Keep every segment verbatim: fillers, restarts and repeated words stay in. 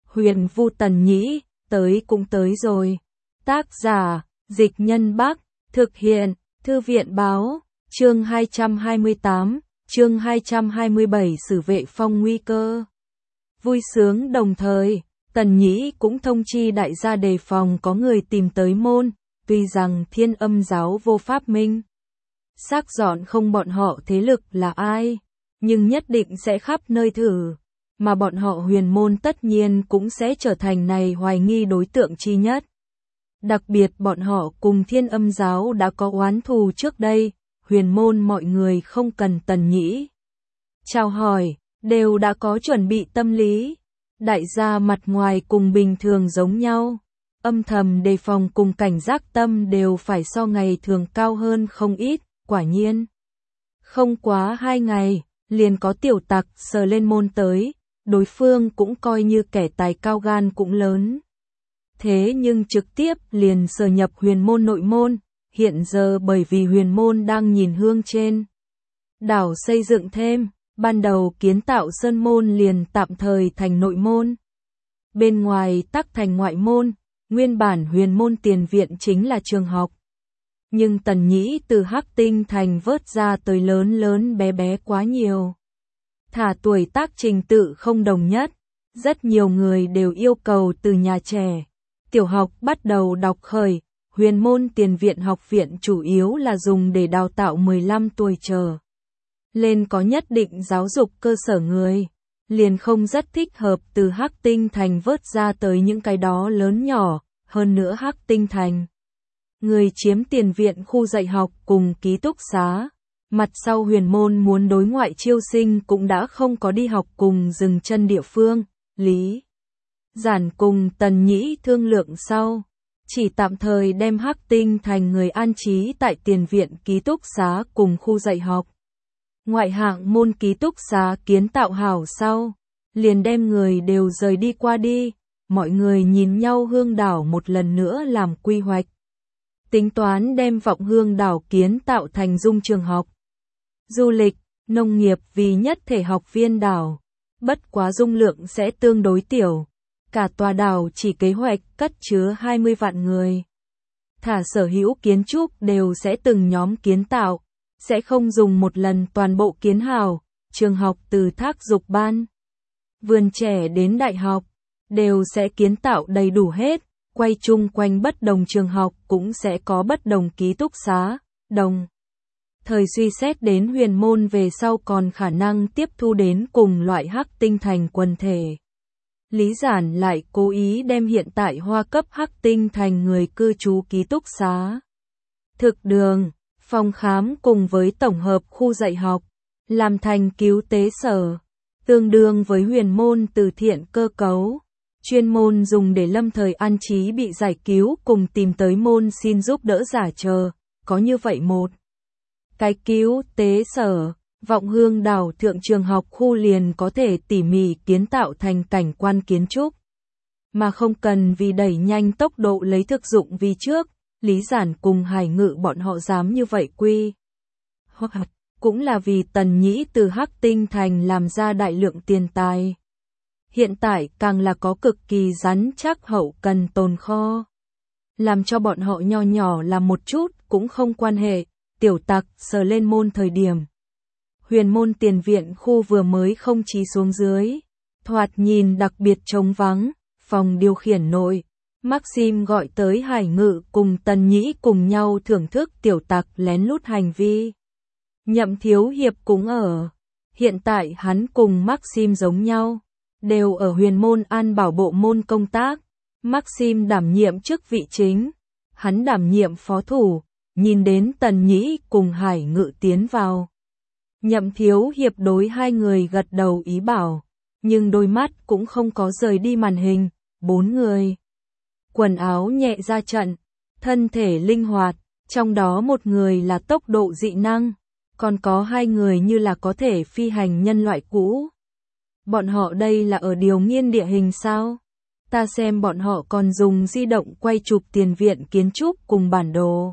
Huyền Vu Tần Nhĩ, tới cũng tới rồi. Tác giả, Dịch Nhân Bắc, thực hiện, Thư viện Báo, chương hai trăm hai mươi tám, chương hai trăm hai mươi bảy Sử Vệ Phong nguy cơ. Vui sướng đồng thời, Tần Nhĩ cũng thông chi đại gia đề phòng có người tìm tới môn, tuy rằng Thiên Âm giáo vô pháp minh xác dọn không bọn họ thế lực là ai, nhưng nhất định sẽ khắp nơi thử, mà bọn họ huyền môn tất nhiên cũng sẽ trở thành này hoài nghi đối tượng chi nhất. Đặc biệt bọn họ cùng Thiên Âm giáo đã có oán thù trước đây, huyền môn mọi người không cần Tần Nhĩ chào hỏi, đều đã có chuẩn bị tâm lý. Đại gia mặt ngoài cùng bình thường giống nhau, âm thầm đề phòng cùng cảnh giác tâm đều phải so ngày thường cao hơn không ít, quả nhiên. Không quá hai ngày, liền có tiểu tặc sờ lên môn tới, đối phương cũng coi như kẻ tài cao gan cũng lớn. Thế nhưng trực tiếp liền sờ nhập huyền môn nội môn, hiện giờ bởi vì huyền môn đang nhìn hương trên đảo xây dựng thêm, ban đầu kiến tạo sơn môn liền tạm thời thành nội môn. Bên ngoài tắc thành ngoại môn, nguyên bản huyền môn tiền viện chính là trường học. Nhưng Tần Nhĩ từ Hắc Tinh thành vớt ra tới lớn lớn bé bé quá nhiều. Thả tuổi tác trình tự không đồng nhất, rất nhiều người đều yêu cầu từ nhà trẻ, tiểu học bắt đầu đọc khởi, huyền môn tiền viện học viện chủ yếu là dùng để đào tạo mười lăm tuổi trở lên có nhất định giáo dục cơ sở người, liền không rất thích hợp từ Hắc Tinh thành vớt ra tới những cái đó lớn nhỏ, hơn nữa Hắc Tinh thành người chiếm tiền viện khu dạy học cùng ký túc xá. Mặt sau huyền môn muốn đối ngoại chiêu sinh cũng đã không có đi học cùng dừng chân địa phương, Lý Giản cùng Tần Nhĩ thương lượng sau, chỉ tạm thời đem Hắc Tinh thành người an trí tại tiền viện ký túc xá cùng khu dạy học. Ngoại hạng môn ký túc xá kiến tạo hảo sau, liền đem người đều rời đi qua đi, mọi người nhìn nhau hương đảo một lần nữa làm quy hoạch. Tính toán đem Vọng Hương đảo kiến tạo thành dung trường học, du lịch, nông nghiệp vì nhất thể học viên đảo, bất quá dung lượng sẽ tương đối tiểu, cả tòa đảo chỉ kế hoạch cất chứa hai mươi vạn người. Thả sở hữu kiến trúc đều sẽ từng nhóm kiến tạo, sẽ không dùng một lần toàn bộ kiến hào, trường học từ thác dục ban, vườn trẻ đến đại học, đều sẽ kiến tạo đầy đủ hết, quay chung quanh bất đồng trường học cũng sẽ có bất đồng ký túc xá, đồng thời suy xét đến huyền môn về sau còn khả năng tiếp thu đến cùng loại Hắc Tinh thành quần thể. Lý Giản lại cố ý đem hiện tại hoa cấp Hắc Tinh thành người cư trú ký túc xá, thực đường, phòng khám cùng với tổng hợp khu dạy học, làm thành cứu tế sở, tương đương với huyền môn từ thiện cơ cấu, chuyên môn dùng để lâm thời an trí bị giải cứu cùng tìm tới môn xin giúp đỡ giả chờ, có như vậy một cái cứu tế sở, Vọng Hương đảo thượng trường học khu liền có thể tỉ mỉ kiến tạo thành cảnh quan kiến trúc, mà không cần vì đẩy nhanh tốc độ lấy thực dụng vì trước. Lý Giản cùng Hải Ngự bọn họ dám như vậy quy hoặc cũng là vì Tần Nhĩ từ Hắc Tinh thành làm ra đại lượng tiền tài. Hiện tại càng là có cực kỳ rắn chắc hậu cần tồn kho, làm cho bọn họ nho nhỏ làm một chút cũng không quan hệ. Tiểu tặc sờ lên môn thời điểm, huyền môn tiền viện khu vừa mới không chí xuống dưới, thoạt nhìn đặc biệt trống vắng, phòng điều khiển nội. Maxim gọi tới Hải Ngự cùng Tần Nhĩ cùng nhau thưởng thức tiểu tặc lén lút hành vi. Nhậm Thiếu Hiệp cũng ở. Hiện tại hắn cùng Maxim giống nhau, đều ở huyền môn an bảo bộ môn công tác. Maxim đảm nhiệm chức vị chính, hắn đảm nhiệm phó thủ, nhìn đến Tần Nhĩ cùng Hải Ngự tiến vào. Nhậm Thiếu Hiệp đối hai người gật đầu ý bảo, nhưng đôi mắt cũng không có rời đi màn hình, bốn người. Quần áo nhẹ ra trận, thân thể linh hoạt, trong đó một người là tốc độ dị năng, còn có hai người như là có thể phi hành nhân loại cũ. Bọn họ đây là ở điều nghiên địa hình sao? Ta xem bọn họ còn dùng di động quay chụp tiền viện kiến trúc cùng bản đồ.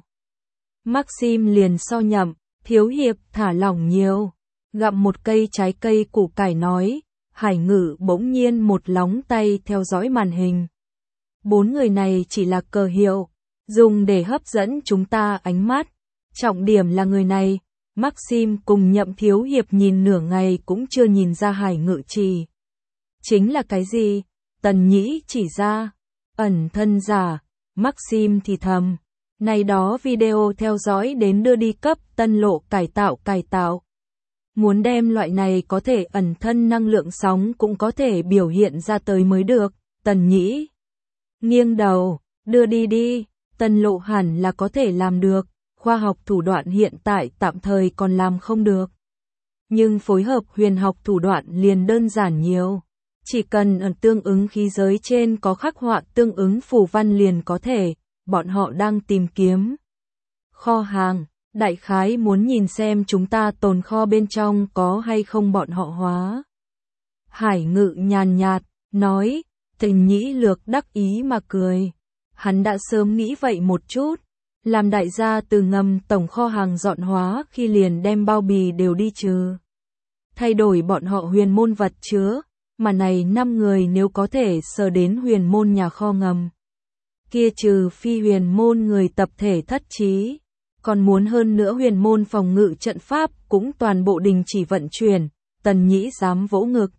Maxim liền so nhậm, Thiếu Hiệp thả lỏng nhiều, gặm một cây trái cây củ cải nói, Hải Ngự bỗng nhiên một lóng tay theo dõi màn hình. Bốn người này chỉ là cờ hiệu, dùng để hấp dẫn chúng ta ánh mắt. Trọng điểm là người này, Maxim cùng Nhậm Thiếu Hiệp nhìn nửa ngày cũng chưa nhìn ra Hải Ngự chỉ. Chính là cái gì? Tần Nhĩ chỉ ra. Ẩn thân giả, Maxim thì thầm. Này đó video theo dõi đến đưa đi cấp tân lộ cải tạo cải tạo. Muốn đem loại này có thể ẩn thân năng lượng sóng cũng có thể biểu hiện ra tới mới được. Tần Nhĩ nghiêng đầu, đưa đi đi, tân lộ hẳn là có thể làm được. Khoa học thủ đoạn hiện tại tạm thời còn làm không được. Nhưng phối hợp huyền học thủ đoạn liền đơn giản nhiều. Chỉ cần ở tương ứng khí giới trên có khắc họa tương ứng phù văn liền có thể, bọn họ đang tìm kiếm. Kho hàng, đại khái muốn nhìn xem chúng ta tồn kho bên trong có hay không bọn họ hóa. Hải Ngự nhàn nhạt, nói, Tình Nhĩ lược đắc ý mà cười. Hắn đã sớm nghĩ vậy một chút. Làm đại gia từ ngầm tổng kho hàng dọn hóa khi liền đem bao bì đều đi trừ. Thay đổi bọn họ huyền môn vật chứa, mà này năm người nếu có thể sờ đến huyền môn nhà kho ngầm. Kia trừ phi huyền môn người tập thể thất trí, còn muốn hơn nữa huyền môn phòng ngự trận pháp cũng toàn bộ đình chỉ vận chuyển. Tần Nhĩ dám vỗ ngực.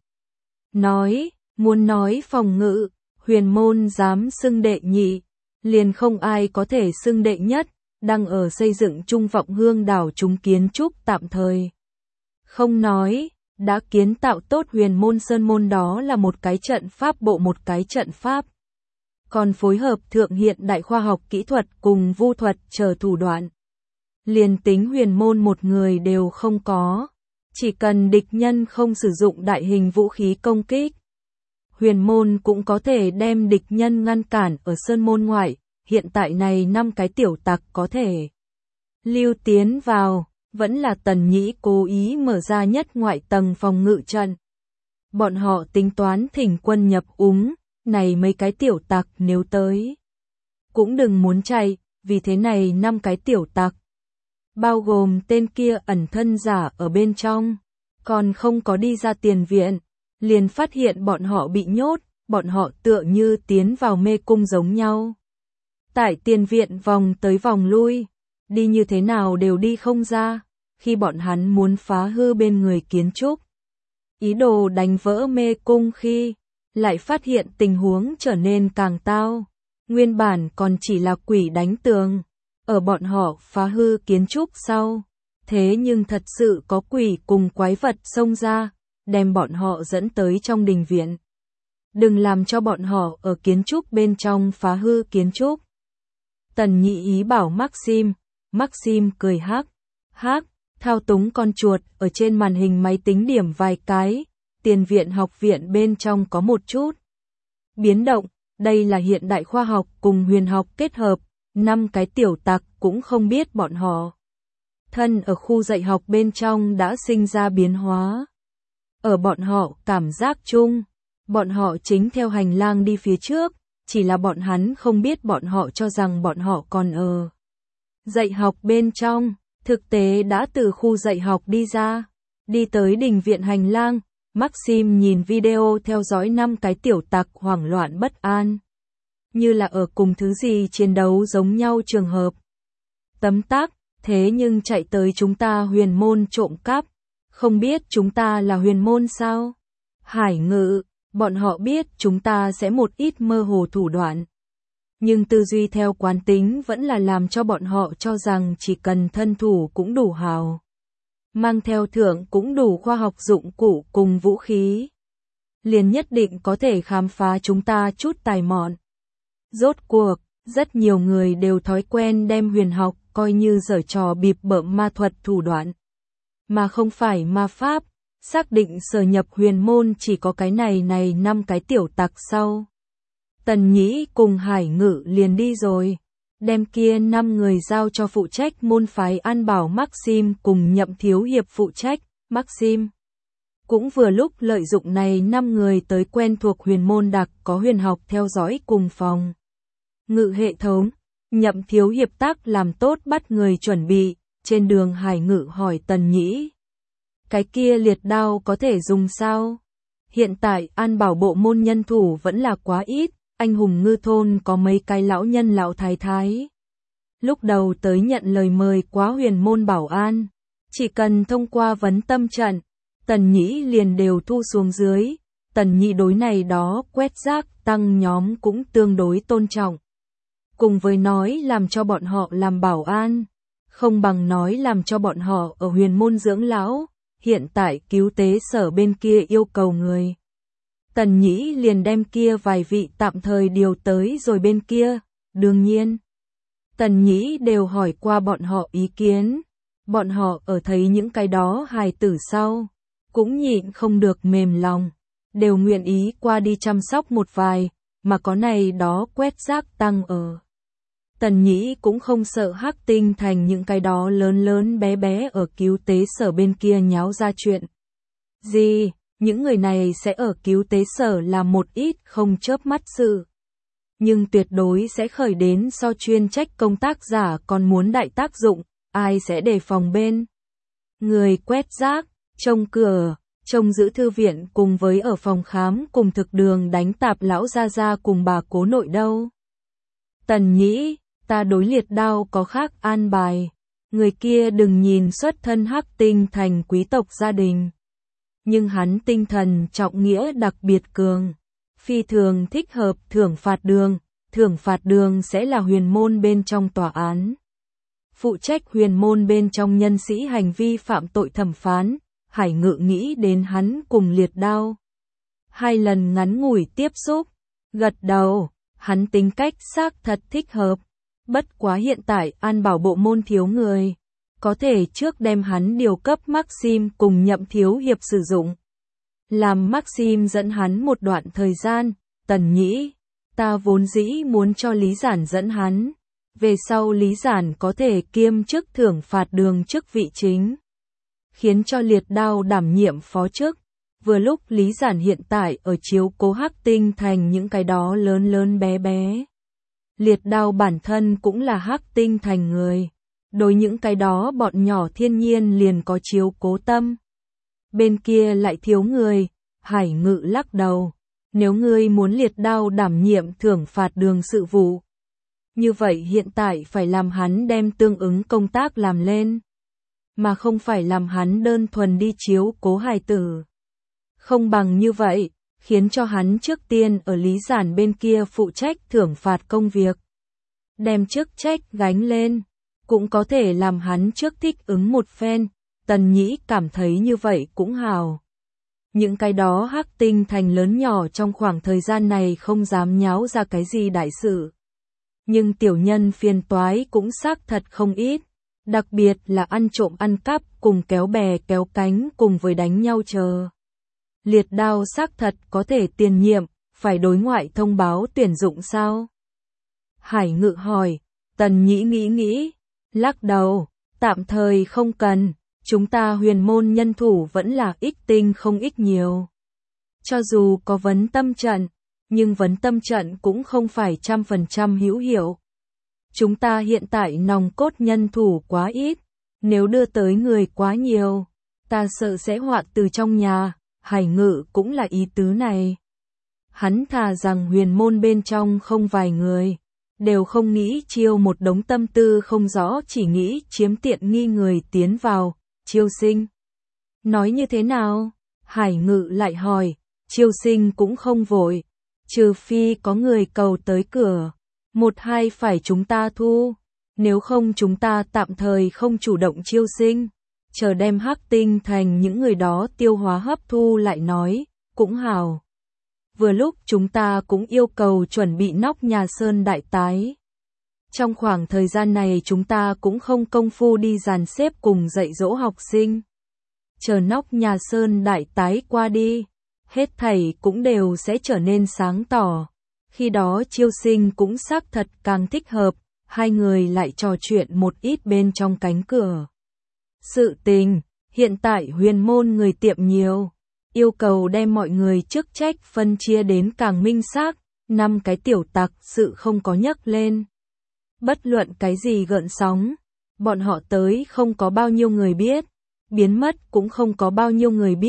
Nói, muốn nói phòng ngự, huyền môn dám xưng đệ nhị. Liền không ai có thể xưng đệ nhất, đang ở xây dựng Trung Vọng Hương đảo chúng kiến trúc tạm thời. Không nói, đã kiến tạo tốt huyền môn sơn môn đó là một cái trận pháp bộ một cái trận pháp. Còn phối hợp thượng hiện đại khoa học kỹ thuật cùng vu thuật chờ thủ đoạn. Liền tính huyền môn một người đều không có, chỉ cần địch nhân không sử dụng đại hình vũ khí công kích. Huyền môn cũng có thể đem địch nhân ngăn cản ở sơn môn ngoại, hiện tại này năm cái tiểu tặc có thể lưu tiến vào, vẫn là Tần Nhĩ cố ý mở ra nhất ngoại tầng phòng ngự trận. Bọn họ tính toán thỉnh quân nhập úng, này mấy cái tiểu tặc nếu tới cũng đừng muốn chạy, vì thế này năm cái tiểu tặc, bao gồm tên kia ẩn thân giả ở bên trong, còn không có đi ra tiền viện. Liền phát hiện bọn họ bị nhốt, bọn họ tựa như tiến vào mê cung giống nhau. Tại tiền viện vòng tới vòng lui, đi như thế nào đều đi không ra, khi bọn hắn muốn phá hư bên người kiến trúc. Ý đồ đánh vỡ mê cung khi, lại phát hiện tình huống trở nên càng tao. Nguyên bản còn chỉ là quỷ đánh tường, ở bọn họ phá hư kiến trúc sau. Thế nhưng thật sự có quỷ cùng quái vật xông ra, đem bọn họ dẫn tới trong đình viện. Đừng làm cho bọn họ ở kiến trúc bên trong phá hư kiến trúc. Tần Nhĩ ý bảo Maxim, Maxim cười hắc, hắc, thao túng con chuột ở trên màn hình máy tính điểm vài cái, tiền viện học viện bên trong có một chút biến động, đây là hiện đại khoa học cùng huyền học kết hợp, năm cái tiểu tặc cũng không biết bọn họ. Thân ở khu dạy học bên trong đã sinh ra biến hóa. Ở bọn họ cảm giác chung, bọn họ chính theo hành lang đi phía trước, chỉ là bọn hắn không biết bọn họ cho rằng bọn họ còn ở dạy học bên trong, thực tế đã từ khu dạy học đi ra, đi tới đình viện hành lang. Maxim nhìn video theo dõi năm cái tiểu tặc hoảng loạn bất an, như là ở cùng thứ gì chiến đấu giống nhau trường hợp. Tấm tắc, thế nhưng chạy tới chúng ta huyền môn trộm cắp. Không biết chúng ta là huyền môn sao? Hải Ngự, bọn họ biết chúng ta sẽ một ít mơ hồ thủ đoạn. Nhưng tư duy theo quán tính vẫn là làm cho bọn họ cho rằng chỉ cần thân thủ cũng đủ hào. Mang theo thượng cũng đủ khoa học dụng cụ cùng vũ khí. Liền nhất định có thể khám phá chúng ta chút tài mọn. Rốt cuộc, rất nhiều người đều thói quen đem huyền học coi như giở trò bịp bợm ma thuật thủ đoạn. Mà không phải ma pháp, xác định sở nhập huyền môn chỉ có cái này này năm cái tiểu tặc sau. Tần Nhĩ cùng Hải Ngự liền đi rồi, đem kia năm người giao cho phụ trách môn phái An Bảo Maxim cùng Nhậm Thiếu Hiệp phụ trách. Maxim cũng vừa lúc lợi dụng này năm người tới quen thuộc huyền môn đặc có huyền học theo dõi cùng phòng ngự hệ thống. Nhậm Thiếu Hiệp tác làm tốt bắt người chuẩn bị. Trên đường Hải Ngự hỏi Tần Nhĩ, cái kia liệt đao có thể dùng sao? hiện tại An Bảo bộ môn nhân thủ vẫn là quá ít, anh hùng ngư thôn có mấy cái lão nhân lão thái thái. Lúc đầu tới nhận lời mời quá huyền môn bảo an, chỉ cần thông qua vấn tâm trận, Tần Nhĩ liền đều thu xuống dưới. Tần Nhĩ đối này đó quét rác tăng nhóm cũng tương đối tôn trọng. Cùng với nói làm cho bọn họ làm bảo an, không bằng nói làm cho bọn họ ở huyền môn dưỡng lão. Hiện tại cứu tế sở bên kia yêu cầu người, Tần Nhĩ liền đem kia vài vị tạm thời điều tới rồi bên kia. Đương nhiên, Tần Nhĩ đều hỏi qua bọn họ ý kiến. Bọn họ ở thấy những cái đó hài tử sau, cũng nhịn không được mềm lòng, đều nguyện ý qua đi chăm sóc một vài, mà có này đó quét rác tăng ở. Tần Nhĩ cũng không sợ Hắc Tinh Thành những cái đó lớn lớn bé bé ở cứu tế sở bên kia nháo ra chuyện gì, những người này sẽ ở cứu tế sở làm một ít không chớp mắt sự. Nhưng tuyệt đối sẽ khởi đến so chuyên trách công tác giả còn muốn đại tác dụng, ai sẽ đề phòng bên người quét rác, trông cửa, trông giữ thư viện cùng với ở phòng khám cùng thực đường đánh tạp lão gia gia cùng bà cố nội đâu. Tần Nhĩ, ta đối liệt đao có khác an bài, người kia đừng nhìn xuất thân Hắc Tinh Thành quý tộc gia đình, nhưng hắn tinh thần trọng nghĩa đặc biệt cường, phi thường thích hợp thưởng phạt đường. Thưởng phạt đường sẽ là huyền môn bên trong tòa án, phụ trách huyền môn bên trong nhân sĩ hành vi phạm tội thẩm phán. Hải Ngự nghĩ đến hắn cùng liệt đao hai lần ngắn ngủi tiếp xúc, gật đầu, hắn tính cách xác thật thích hợp. Bất quá hiện tại An Bảo bộ môn thiếu người, có thể trước đem hắn điều cấp Maxim cùng Nhậm thiếu hiệp sử dụng, làm Maxim dẫn hắn một đoạn thời gian. Tần Nhĩ, ta vốn dĩ muốn cho Lý Giản dẫn hắn, về sau Lý Giản có thể kiêm chức thưởng phạt đường chức vị chính, khiến cho liệt đao đảm nhiệm phó chức. Vừa lúc Lý Giản hiện tại ở chiếu cố Hắc Tinh Thành những cái đó lớn lớn bé bé. Liệt đao bản thân cũng là Hắc Tinh Thành người, đối những cái đó bọn nhỏ thiên nhiên liền có chiếu cố tâm. Bên kia lại thiếu người, Hải Ngự lắc đầu, nếu ngươi muốn liệt đao đảm nhiệm thưởng phạt đường sự vụ, như vậy hiện tại phải làm hắn đem tương ứng công tác làm lên, mà không phải làm hắn đơn thuần đi chiếu cố hài tử. Không bằng như vậy, khiến cho hắn trước tiên ở Lý Giản bên kia phụ trách thưởng phạt công việc, đem chức trách gánh lên, cũng có thể làm hắn trước thích ứng một phen. Tần Nhĩ cảm thấy như vậy cũng hào. Những cái đó Hắc Tinh Thành lớn nhỏ trong khoảng thời gian này không dám nháo ra cái gì đại sự, nhưng tiểu nhân phiền toái cũng xác thật không ít, đặc biệt là ăn trộm ăn cắp cùng kéo bè kéo cánh cùng với đánh nhau chờ. Liệt đao xác thật có thể tiền nhiệm, phải đối ngoại thông báo tuyển dụng sao? Hải Ngự hỏi. Tần Nhĩ nghĩ nghĩ, lắc đầu, tạm thời không cần, chúng ta huyền môn nhân thủ vẫn là ít tinh không ít nhiều. Cho dù có vấn tâm trận, nhưng vấn tâm trận cũng không phải trăm phần trăm hữu hiệu. Chúng ta hiện tại nòng cốt nhân thủ quá ít, nếu đưa tới người quá nhiều, ta sợ sẽ hoạn từ trong nhà. Hải Ngự cũng là ý tứ này. Hắn thà rằng huyền môn bên trong không vài người, đều không nghĩ chiêu một đống tâm tư không rõ chỉ nghĩ chiếm tiện nghi người tiến vào, chiêu sinh. Nói như thế nào? Hải Ngự lại hỏi, chiêu sinh cũng không vội, trừ phi có người cầu tới cửa, một hai phải chúng ta thu, nếu không chúng ta tạm thời không chủ động chiêu sinh, chờ đem Hắc Tinh Thành những người đó tiêu hóa hấp thu lại nói, cũng hào. Vừa lúc chúng ta cũng yêu cầu chuẩn bị nóc nhà sơn đại tái. Trong khoảng thời gian này chúng ta cũng không công phu đi dàn xếp cùng dạy dỗ học sinh. Chờ nóc nhà sơn đại tái qua đi, hết thảy cũng đều sẽ trở nên sáng tỏ. Khi đó chiêu sinh cũng xác thật càng thích hợp, hai người lại trò chuyện một ít bên trong cánh cửa. Sự tình, hiện tại huyền môn người tiệm nhiều, yêu cầu đem mọi người chức trách phân chia đến càng minh xác, năm cái tiểu tặc sự không có nhắc lên. Bất luận cái gì gợn sóng, bọn họ tới không có bao nhiêu người biết, biến mất cũng không có bao nhiêu người biết,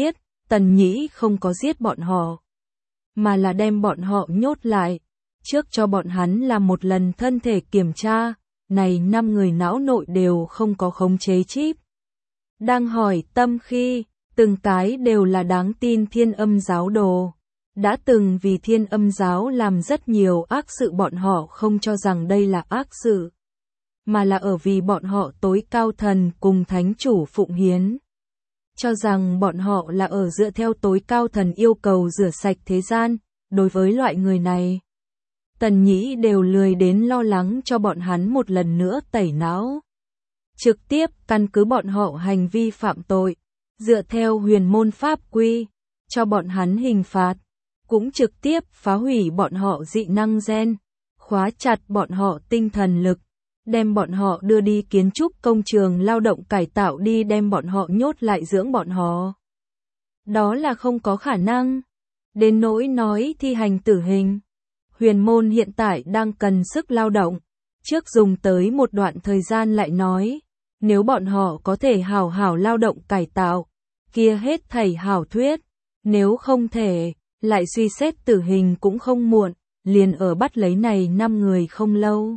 Tần Nhĩ không có giết bọn họ, mà là đem bọn họ nhốt lại, trước cho bọn hắn làm một lần thân thể kiểm tra, này năm người não nội đều không có khống chế chip. Đang hỏi tâm khi, từng cái đều là đáng tin Thiên Âm giáo đồ. Đã từng vì Thiên Âm giáo làm rất nhiều ác sự, bọn họ không cho rằng đây là ác sự, mà là ở vì bọn họ tối cao thần cùng thánh chủ phụng hiến. Cho rằng bọn họ là ở dựa theo tối cao thần yêu cầu rửa sạch thế gian. Đối với loại người này, Tần Nhĩ đều lười đến lo lắng cho bọn hắn một lần nữa tẩy não. Trực tiếp căn cứ bọn họ hành vi phạm tội, dựa theo huyền môn pháp quy, cho bọn hắn hình phạt, cũng trực tiếp phá hủy bọn họ dị năng gen, khóa chặt bọn họ tinh thần lực, đem bọn họ đưa đi kiến trúc công trường lao động cải tạo đi, đem bọn họ nhốt lại dưỡng bọn họ. Đó là không có khả năng. Đến nỗi nói thi hành tử hình, huyền môn hiện tại đang cần sức lao động, trước dùng tới một đoạn thời gian lại nói, nếu bọn họ có thể hảo hảo lao động cải tạo, kia hết thảy hảo thuyết, nếu không thể, lại suy xét tử hình cũng không muộn, liền ở bắt lấy này năm người không lâu.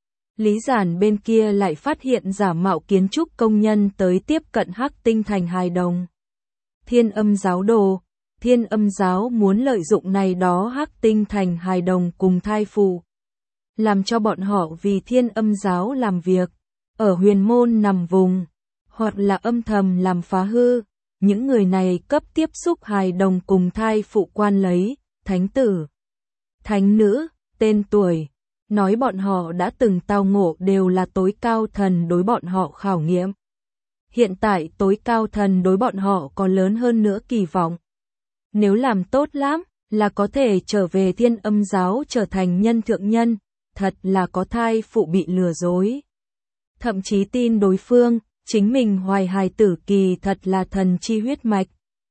Lý Giản bên kia lại phát hiện giả mạo kiến trúc công nhân tới tiếp cận Hắc Tinh Thành hài đồng. Thiên Âm giáo đồ, Thiên Âm giáo muốn lợi dụng này đó Hắc Tinh Thành hài đồng cùng thai phụ, làm cho bọn họ vì Thiên Âm giáo làm việc, ở huyền môn nằm vùng, hoặc là âm thầm làm phá hư. Những người này cấp tiếp xúc hài đồng cùng thai phụ quan lấy, thánh tử, thánh nữ, tên tuổi, nói bọn họ đã từng tao ngộ đều là tối cao thần đối bọn họ khảo nghiệm. Hiện tại tối cao thần đối bọn họ còn lớn hơn nữa kỳ vọng. Nếu làm tốt lắm, là có thể trở về Thiên Âm giáo trở thành nhân thượng nhân, thật là có thai phụ bị lừa dối. Thậm chí tin đối phương, chính mình hoài hài tử kỳ thật là thần chi huyết mạch.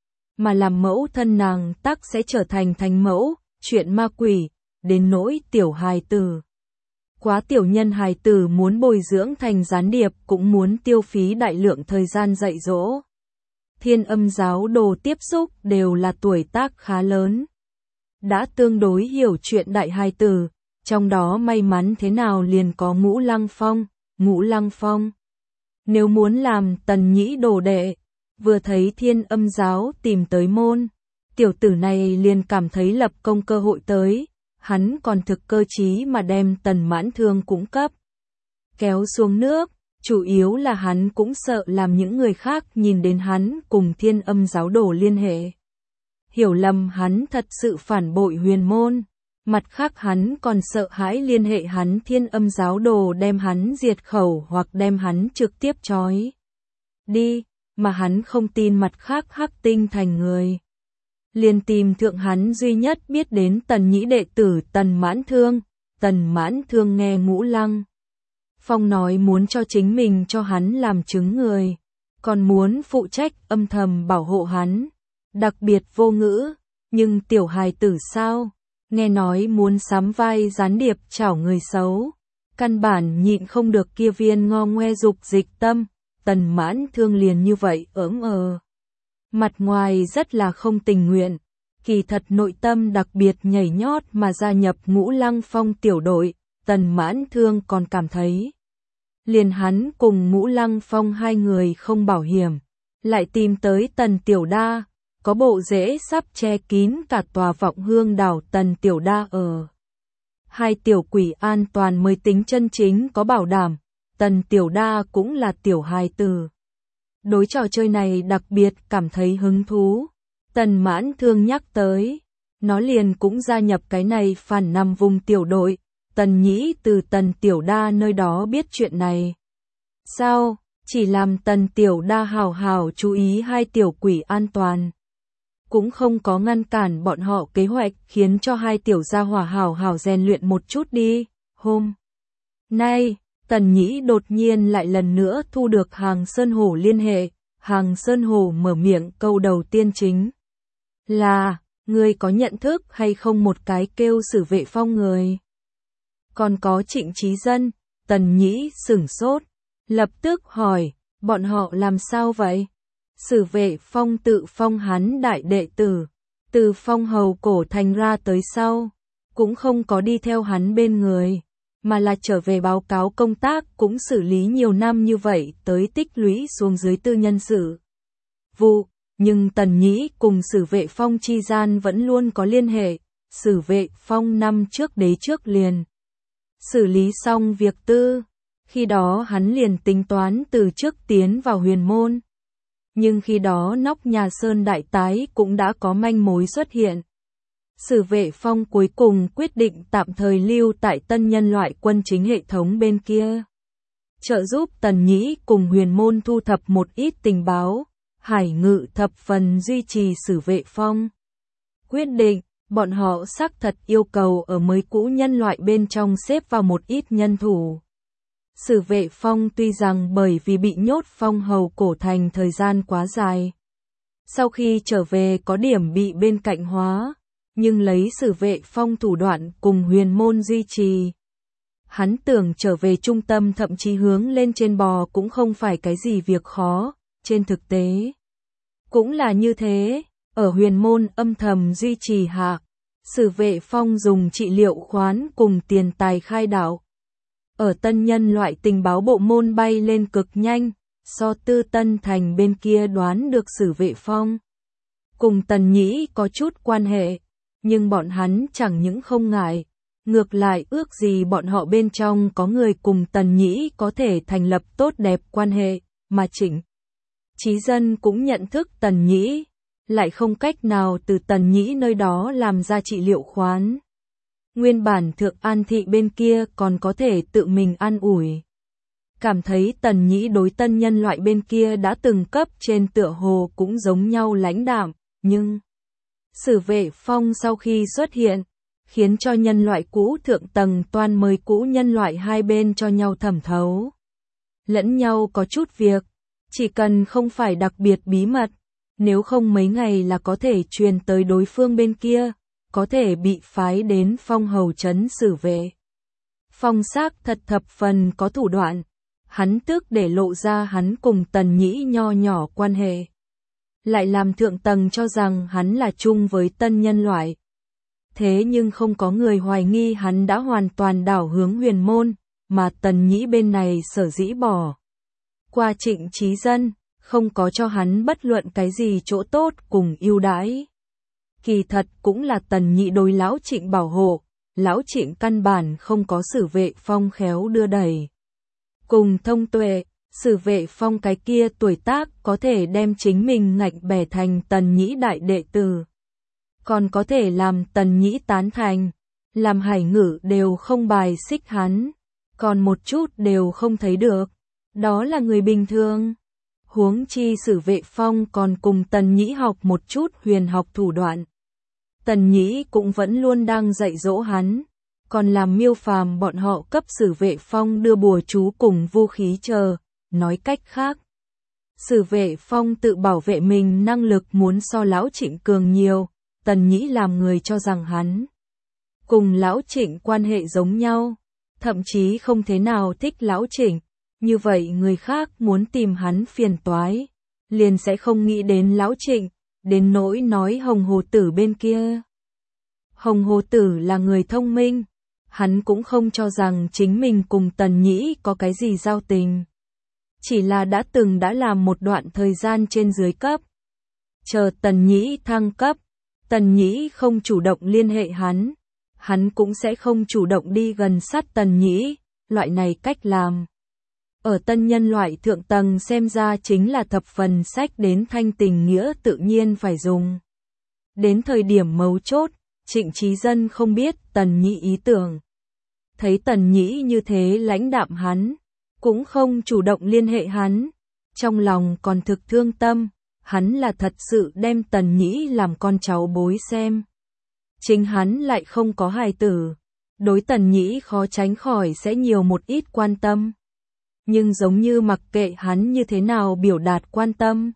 Mà làm mẫu thân nàng tắc sẽ trở thành thánh mẫu, chuyện ma quỷ, đến nỗi tiểu hài tử. Quá tiểu nhân hài tử muốn bồi dưỡng thành gián điệp cũng muốn tiêu phí đại lượng thời gian dạy dỗ. Thiên Âm giáo đồ tiếp xúc đều là tuổi tác khá lớn, đã tương đối hiểu chuyện đại hài tử, trong đó may mắn thế nào liền có Ngũ Lăng Phong. Ngũ Lăng Phong, nếu muốn làm Tần Nhĩ đồ đệ, vừa thấy Thiên Âm giáo tìm tới môn, tiểu tử này liền cảm thấy lập công cơ hội tới, hắn còn thực cơ trí mà đem Tần Mãn Thương cũng cấp kéo xuống nước, chủ yếu là hắn cũng sợ làm những người khác nhìn đến hắn cùng Thiên Âm giáo đồ liên hệ, hiểu lầm hắn thật sự phản bội huyền môn. Mặt khác hắn còn sợ hãi liên hệ hắn Thiên Âm giáo đồ đem hắn diệt khẩu hoặc đem hắn trực tiếp trói đi, mà hắn không tin mặt khác Hắc Tinh Thành người. Liền tìm thượng hắn duy nhất biết đến Tần Nhĩ đệ tử Tần Mãn Thương. Tần Mãn Thương nghe Ngũ Lăng Phong nói muốn cho chính mình cho hắn làm chứng người, còn muốn phụ trách âm thầm bảo hộ hắn, đặc biệt vô ngữ, nhưng tiểu hài tử sao? Nghe nói muốn sắm vai gián điệp chảo người xấu, căn bản nhịn không được kia viên ngo ngoe dục dịch tâm, Tần Mãn Thương liền như vậy ỡm ờ. Mặt ngoài rất là không tình nguyện, kỳ thật nội tâm đặc biệt nhảy nhót mà gia nhập Ngũ Lăng Phong tiểu đội, Tần Mãn Thương còn cảm thấy. Liền hắn cùng Ngũ Lăng Phong hai người không bảo hiểm, lại tìm tới Tần Tiểu Đa. Có bộ rễ sắp che kín cả tòa Vọng Hương đảo Tần Tiểu Đa ở. Hai tiểu quỷ an toàn mới tính chân chính có bảo đảm, Tần Tiểu Đa cũng là tiểu hài tử. Đối trò chơi này đặc biệt cảm thấy hứng thú. Tần Mãn Thương nhắc tới, nó liền cũng gia nhập cái này phản nằm vùng tiểu đội. Tần Nhĩ từ Tần Tiểu Đa nơi đó biết chuyện này. Sao, chỉ làm Tần Tiểu Đa hào hào chú ý hai tiểu quỷ an toàn. Cũng không có ngăn cản bọn họ kế hoạch khiến cho hai tiểu gia hỏa hảo hảo rèn luyện một chút đi. Hôm nay, Tần Nhĩ đột nhiên lại lần nữa thu được Hàng Sơn Hổ liên hệ. Hàng Sơn Hổ mở miệng câu đầu tiên chính là, ngươi có nhận thức hay không một cái kêu Sử Vệ Phong người? Còn có Trịnh Trí Dân. Tần Nhĩ sửng sốt, lập tức hỏi, bọn họ làm sao vậy? Sử Vệ Phong tự phong hắn đại đệ tử, từ phong hầu cổ thành ra tới sau, cũng không có đi theo hắn bên người, mà là trở về báo cáo công tác cũng xử lý nhiều năm như vậy tới tích lũy xuống dưới tư nhân sự vụ, nhưng Tần Nhĩ cùng Sử Vệ Phong chi gian vẫn luôn có liên hệ, Sử Vệ Phong năm trước đế trước liền xử lý xong việc tư, khi đó hắn liền tính toán từ trước tiến vào huyền môn. Nhưng khi đó nóc nhà Sơn Đại Tái cũng đã có manh mối xuất hiện. Sử Vệ Phong cuối cùng quyết định tạm thời lưu tại Tân Nhân Loại quân chính hệ thống bên kia, trợ giúp Tần Nhĩ cùng huyền môn thu thập một ít tình báo. Hải Ngự thập phần duy trì Sử Vệ Phong quyết định, bọn họ xác thật yêu cầu ở mới cũ nhân loại bên trong xếp vào một ít nhân thủ. Sử Vệ Phong tuy rằng bởi vì bị nhốt phong hầu cổ thành thời gian quá dài, sau khi trở về có điểm bị bên cạnh hóa, nhưng lấy Sử Vệ Phong thủ đoạn cùng huyền môn duy trì. Hắn tưởng trở về trung tâm thậm chí hướng lên trên bò cũng không phải cái gì việc khó, trên thực tế. Cũng là như thế, ở huyền môn âm thầm duy trì hạ, Sử Vệ Phong dùng trị liệu khoán cùng tiền tài khai đạo. Ở Tân Nhân Loại tình báo bộ môn bay lên cực nhanh, so Tư Tân Thành bên kia đoán được Sử Vệ Phong cùng Tần Nhĩ có chút quan hệ, nhưng bọn hắn chẳng những không ngại, ngược lại ước gì bọn họ bên trong có người cùng Tần Nhĩ có thể thành lập tốt đẹp quan hệ, mà Trịnh Chí Dân cũng nhận thức Tần Nhĩ, lại không cách nào từ Tần Nhĩ nơi đó làm ra trị liệu khoán. Nguyên bản Thượng An Thị bên kia còn có thể tự mình an ủi. Cảm thấy Tần Nhĩ đối Tân Nhân Loại bên kia đã từng cấp trên tựa hồ cũng giống nhau lãnh đạm, nhưng Sử Vệ Phong sau khi xuất hiện, khiến cho nhân loại cũ thượng tầng toàn mới cũ nhân loại hai bên cho nhau thẩm thấu. Lẫn nhau có chút việc, chỉ cần không phải đặc biệt bí mật, nếu không mấy ngày là có thể truyền tới đối phương bên kia, có thể bị phái đến phong hầu trấn Sử Vệ. Phong xác thật thập phần có thủ đoạn, hắn tức để lộ ra hắn cùng Tần Nhĩ nho nhỏ quan hệ. Lại làm thượng tầng cho rằng hắn là chung với Tân Nhân Loại. Thế nhưng không có người hoài nghi hắn đã hoàn toàn đảo hướng huyền môn, mà Tần Nhĩ bên này sở dĩ bỏ qua Trịnh Chí Dân, không có cho hắn bất luận cái gì chỗ tốt cùng ưu đãi. Kỳ thật cũng là Tần Nhĩ đối lão Trịnh bảo hộ, lão Trịnh căn bản không có Sử Vệ Phong khéo đưa đẩy. Cùng thông tuệ, Sử Vệ Phong cái kia tuổi tác có thể đem chính mình ngạnh bẻ thành Tần Nhĩ đại đệ tử. Còn có thể làm Tần Nhĩ tán thành, làm Hải Ngự đều không bài xích hắn, còn một chút đều không thấy được. Đó là người bình thường. Huống chi Sử Vệ Phong còn cùng Tần Nhĩ học một chút huyền học thủ đoạn. Tần Nhĩ cũng vẫn luôn đang dạy dỗ hắn, còn làm Miêu Phàm bọn họ cấp Sử Vệ Phong đưa bùa chú cùng vũ khí chờ, nói cách khác. Sử Vệ Phong tự bảo vệ mình năng lực muốn so lão Trịnh cường nhiều, Tần Nhĩ làm người cho rằng hắn cùng lão Trịnh quan hệ giống nhau, thậm chí không thế nào thích lão Trịnh. Như vậy người khác muốn tìm hắn phiền toái, liền sẽ không nghĩ đến lão Trịnh, đến nỗi nói Hồng Hồ Tử bên kia. Hồng Hồ Tử là người thông minh, hắn cũng không cho rằng chính mình cùng Tần Nhĩ có cái gì giao tình. Chỉ là đã từng đã làm một đoạn thời gian trên dưới cấp. Chờ Tần Nhĩ thăng cấp, Tần Nhĩ không chủ động liên hệ hắn, hắn cũng sẽ không chủ động đi gần sát Tần Nhĩ, loại này cách làm. Ở Tân Nhân Loại thượng tầng xem ra chính là thập phần sách đến thanh tình nghĩa tự nhiên phải dùng. Đến thời điểm mấu chốt, Trịnh Chí Dân không biết Tần Nhĩ ý tưởng. Thấy Tần Nhĩ như thế lãnh đạm hắn, cũng không chủ động liên hệ hắn, trong lòng còn thực thương tâm, hắn là thật sự đem Tần Nhĩ làm con cháu bối xem. Chính hắn lại không có hài tử, đối Tần Nhĩ khó tránh khỏi sẽ nhiều một ít quan tâm. Nhưng giống như mặc kệ hắn như thế nào biểu đạt quan tâm,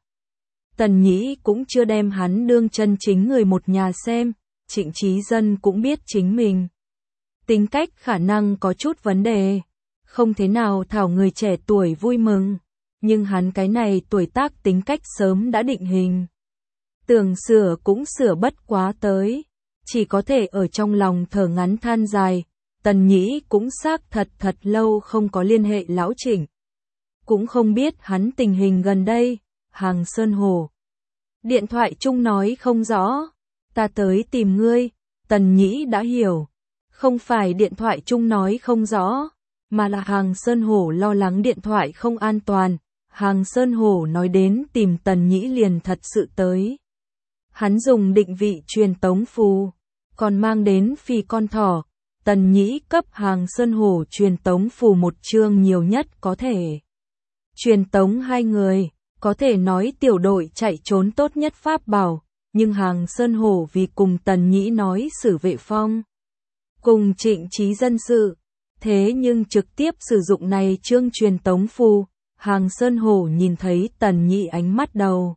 Tần Nhĩ cũng chưa đem hắn đương chân chính người một nhà xem, Trịnh Chí Dân cũng biết chính mình. Tính cách khả năng có chút vấn đề, không thế nào thảo người trẻ tuổi vui mừng, nhưng hắn cái này tuổi tác tính cách sớm đã định hình. Tưởng sửa cũng sửa bất quá tới, chỉ có thể ở trong lòng thở ngắn than dài. Tần Nhĩ cũng xác thật thật lâu không có liên hệ lão Trịnh. Cũng không biết hắn tình hình gần đây. Hàng Sơn Hổ. Điện thoại chung nói không rõ. Ta tới tìm ngươi. Tần Nhĩ đã hiểu. Không phải điện thoại chung nói không rõ, mà là Hàng Sơn Hổ lo lắng điện thoại không an toàn. Hàng Sơn Hổ nói đến tìm Tần Nhĩ liền thật sự tới. Hắn dùng định vị truyền tống phù, còn mang đến phi con thỏ. Tần Nhĩ cấp Hàng Sơn Hổ truyền tống phù một chương nhiều nhất có thể. Truyền tống hai người, có thể nói tiểu đội chạy trốn tốt nhất pháp bảo, nhưng Hàng Sơn Hổ vì cùng Tần Nhĩ nói xử vệ phong. Cùng Trịnh Trí dân sự, thế nhưng trực tiếp sử dụng này chương truyền tống phù, Hàng Sơn Hổ nhìn thấy Tần Nhĩ ánh mắt đầu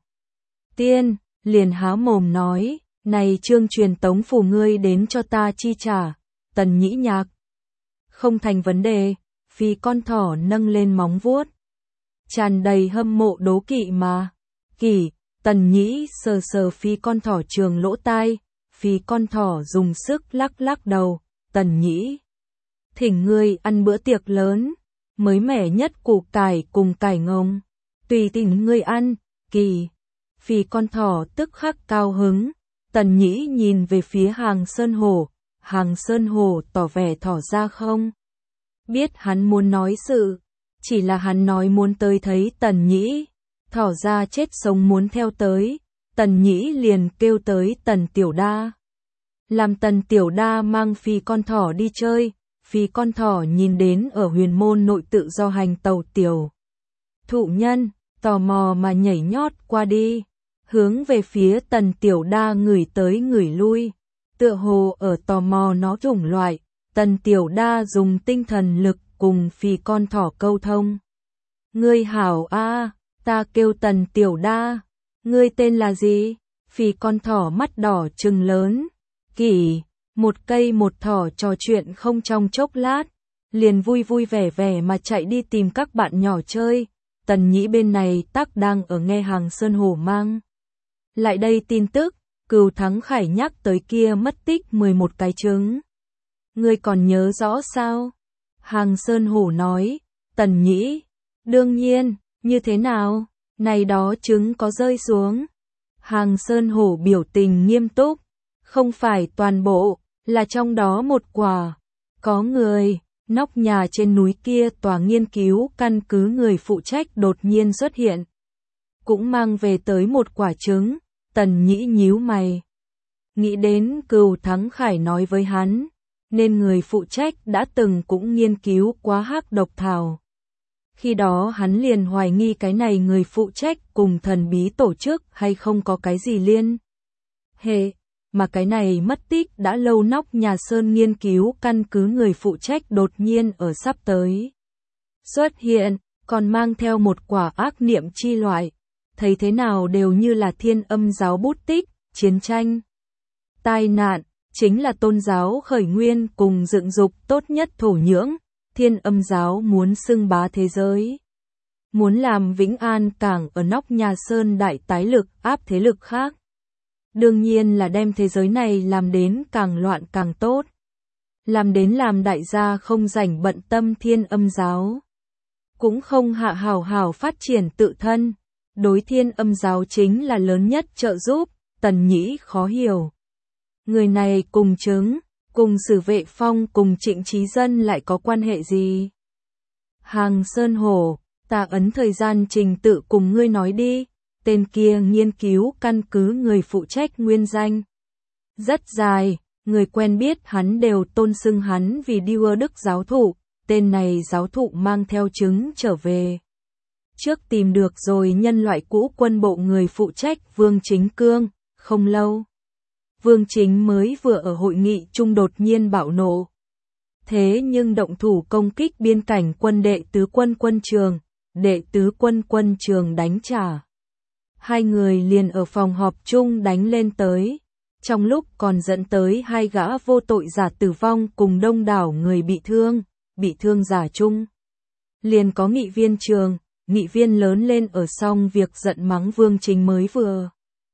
tiên, liền há mồm nói, này chương truyền tống phù ngươi đến cho ta chi trả. Tần Nhĩ nhạc. Không thành vấn đề, phi con thỏ nâng lên móng vuốt. Tràn đầy hâm mộ đố kỵ mà. Kỳ, Tần Nhĩ sờ sờ phi con thỏ trường lỗ tai, phi con thỏ dùng sức lắc lắc đầu. Tần Nhĩ, thỉnh ngươi ăn bữa tiệc lớn, mới mẻ nhất củ cải cùng cải ngồng, tùy tình ngươi ăn. Kỳ, phi con thỏ tức khắc cao hứng. Tần Nhĩ nhìn về phía Hàng Sơn Hổ. Hàng Sơn Hổ tỏ vẻ thỏ ra không biết hắn muốn nói sự, chỉ là hắn nói muốn tới thấy Tần Nhĩ, thỏ ra chết sống muốn theo tới. Tần Nhĩ liền kêu tới Tần Tiểu Đa, làm Tần Tiểu Đa mang phi con thỏ đi chơi. Phi con thỏ nhìn đến ở huyền môn nội tự do hành tàu tiểu thụ nhân, tò mò mà nhảy nhót qua đi, hướng về phía Tần Tiểu Đa ngửi tới ngửi lui. Tựa hồ ở tò mò nó chủng loại. Tần Tiểu Đa dùng tinh thần lực cùng phi con thỏ câu thông. Ngươi hảo a, ta kêu Tần Tiểu Đa. Ngươi tên là gì? Phi con thỏ mắt đỏ trừng lớn. Kỳ, một cây một thỏ trò chuyện không trong chốc lát, liền vui vui vẻ vẻ mà chạy đi tìm các bạn nhỏ chơi. Tần Nhĩ bên này tắc đang ở nghe Hàng Sơn Hổ mang lại đây tin tức. Cửu Thắng Khải nhắc tới kia mất tích mười một cái trứng. Ngươi còn nhớ rõ sao? Hàng Sơn Hổ nói. Tần Nhĩ, đương nhiên, như thế nào? Này đó trứng có rơi xuống. Hàng Sơn Hổ biểu tình nghiêm túc. Không phải toàn bộ, là trong đó một quả. Có người, nóc nhà trên núi kia tòa nghiên cứu căn cứ người phụ trách đột nhiên xuất hiện. Cũng mang về tới một quả trứng. Tần Nhĩ nhíu mày. Nghĩ đến Cửu Thắng Khải nói với hắn, nên người phụ trách đã từng cũng nghiên cứu quá hắc độc thảo. Khi đó hắn liền hoài nghi cái này người phụ trách cùng thần bí tổ chức hay không có cái gì liên hệ, mà cái này mất tích đã lâu nóc nhà sơn nghiên cứu căn cứ người phụ trách đột nhiên ở sắp tới xuất hiện, còn mang theo một quả ác niệm chi loại. Thấy thế nào đều như là Thiên Âm giáo bút tích, chiến tranh, tai nạn, chính là tôn giáo khởi nguyên cùng dựng dục tốt nhất thổ nhưỡng. Thiên Âm giáo muốn xưng bá thế giới, muốn làm Vĩnh An cảng ở nóc nhà sơn đại tái lực áp thế lực khác. Đương nhiên là đem thế giới này làm đến càng loạn càng tốt, làm đến làm đại gia không rảnh bận tâm Thiên Âm giáo, cũng không hạ hảo hảo phát triển tự thân. Đối Thiên Âm giáo chính là lớn nhất trợ giúp. Tần Nhĩ khó hiểu. Người này cùng chứng, cùng Sử Vệ Phong cùng Trịnh Trí dân lại có quan hệ gì? Hàng Sơn Hổ, ta ấn thời gian trình tự cùng ngươi nói đi. Tên kia nghiên cứu căn cứ người phụ trách nguyên danh. Rất dài, người quen biết hắn đều tôn xưng hắn vì Điêu Đức giáo thụ. Tên này giáo thụ mang theo chứng trở về. Trước tìm được rồi nhân loại cũ quân bộ người phụ trách Vương Chính Cương, không lâu. Vương Chính mới vừa ở hội nghị chung đột nhiên bạo nộ. Thế nhưng động thủ công kích biên cảnh quân đệ tứ quân quân trường, đệ tứ quân quân trường đánh trả. Hai người liền ở phòng họp chung đánh lên tới. Trong lúc còn dẫn tới hai gã vô tội giả tử vong cùng đông đảo người bị thương, bị thương giả chung. Liền có nghị viên trường, nghị viên lớn lên ở xong việc giận mắng Vương Chính mới vừa.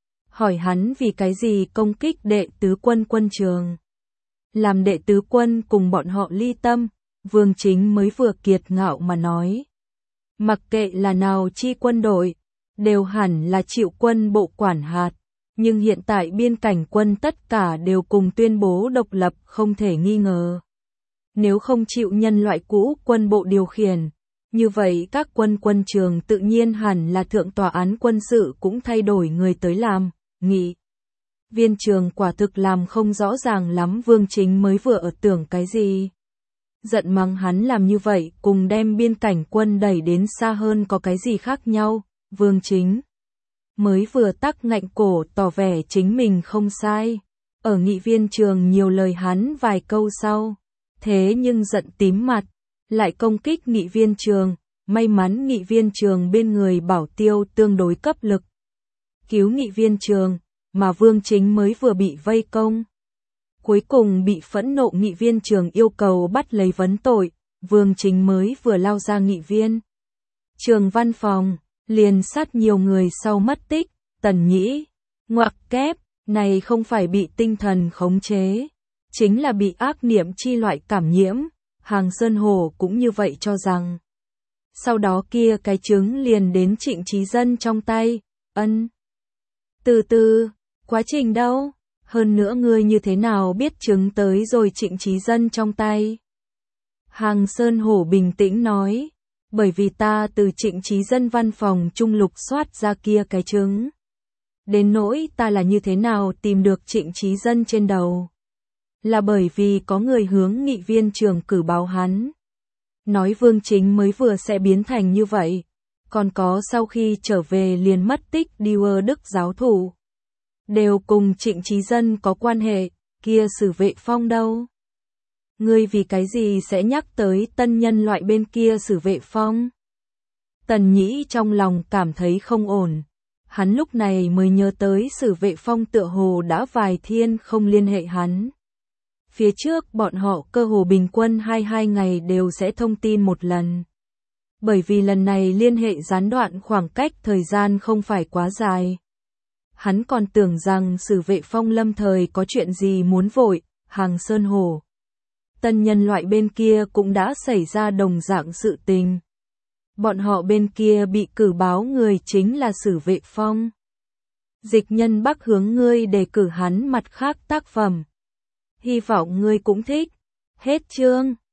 Hỏi hắn vì cái gì công kích đệ tứ quân quân trường. Làm đệ tứ quân cùng bọn họ ly tâm, Vương Chính mới vừa kiệt ngạo mà nói. Mặc kệ là nào chi quân đội, đều hẳn là chịu quân bộ quản hạt, nhưng hiện tại biên cảnh quân tất cả đều cùng tuyên bố độc lập không thể nghi ngờ. Nếu không chịu nhân loại cũ quân bộ điều khiển, như vậy các quân quân trường tự nhiên hẳn là thượng tòa án quân sự cũng thay đổi người tới làm, nghị. Viên trường quả thực làm không rõ ràng lắm Vương Chính mới vừa ở tưởng cái gì. Giận mắng hắn làm như vậy cùng đem biên cảnh quân đẩy đến xa hơn có cái gì khác nhau, Vương Chính mới vừa tắc ngạnh cổ tỏ vẻ chính mình không sai. Ở nghị viên trường nhiều lời hắn vài câu sau, thế nhưng giận tím mặt, lại công kích nghị viên trường, may mắn nghị viên trường bên người bảo tiêu tương đối cấp lực. Cứu nghị viên trường, mà Vương Chính mới vừa bị vây công. Cuối cùng bị phẫn nộ nghị viên trường yêu cầu bắt lấy vấn tội, Vương Chính mới vừa lao ra nghị viên trường văn phòng, liền sát nhiều người sau mất tích, Tần Nhĩ, ngoặc kép, này không phải bị tinh thần khống chế, chính là bị ác niệm chi loại cảm nhiễm, Hàng Sơn Hổ cũng như vậy cho rằng. Sau đó kia cái trứng liền đến Trịnh Chí Dân trong tay, ân. Từ từ, quá trình đâu? Hơn nữa ngươi như thế nào biết trứng tới rồi Trịnh Chí Dân trong tay? Hàng Sơn Hổ bình tĩnh nói, bởi vì ta từ Trịnh Chí Dân văn phòng trung lục soát ra kia cái trứng. Đến nỗi ta là như thế nào tìm được Trịnh Chí Dân trên đầu. Là bởi vì có người hướng nghị viên trường cử báo hắn. Nói Vương Chính mới vừa sẽ biến thành như vậy. Còn có sau khi trở về liền mất tích Điêu Đức giáo thủ. Đều cùng Trịnh Chí Dân có quan hệ, kia Sử Vệ Phong đâu? Ngươi vì cái gì sẽ nhắc tới tân nhân loại bên kia Sử Vệ Phong? Tần Nhĩ trong lòng cảm thấy không ổn. Hắn lúc này mới nhớ tới Sử Vệ Phong tựa hồ đã vài thiên không liên hệ hắn. Phía trước bọn họ cơ hồ bình quân hai hai ngày đều sẽ thông tin một lần. Bởi vì lần này liên hệ gián đoạn khoảng cách thời gian không phải quá dài. Hắn còn tưởng rằng Sử Vệ Phong lâm thời có chuyện gì muốn vội, Hàng Sơn Hổ. Tân nhân loại bên kia cũng đã xảy ra đồng dạng sự tình. Bọn họ bên kia bị cử báo người chính là Sử Vệ Phong. Dịch Nhân Bắc hướng ngươi đề cử hắn mặt khác tác phẩm. Hy vọng ngươi cũng thích. Hết chương.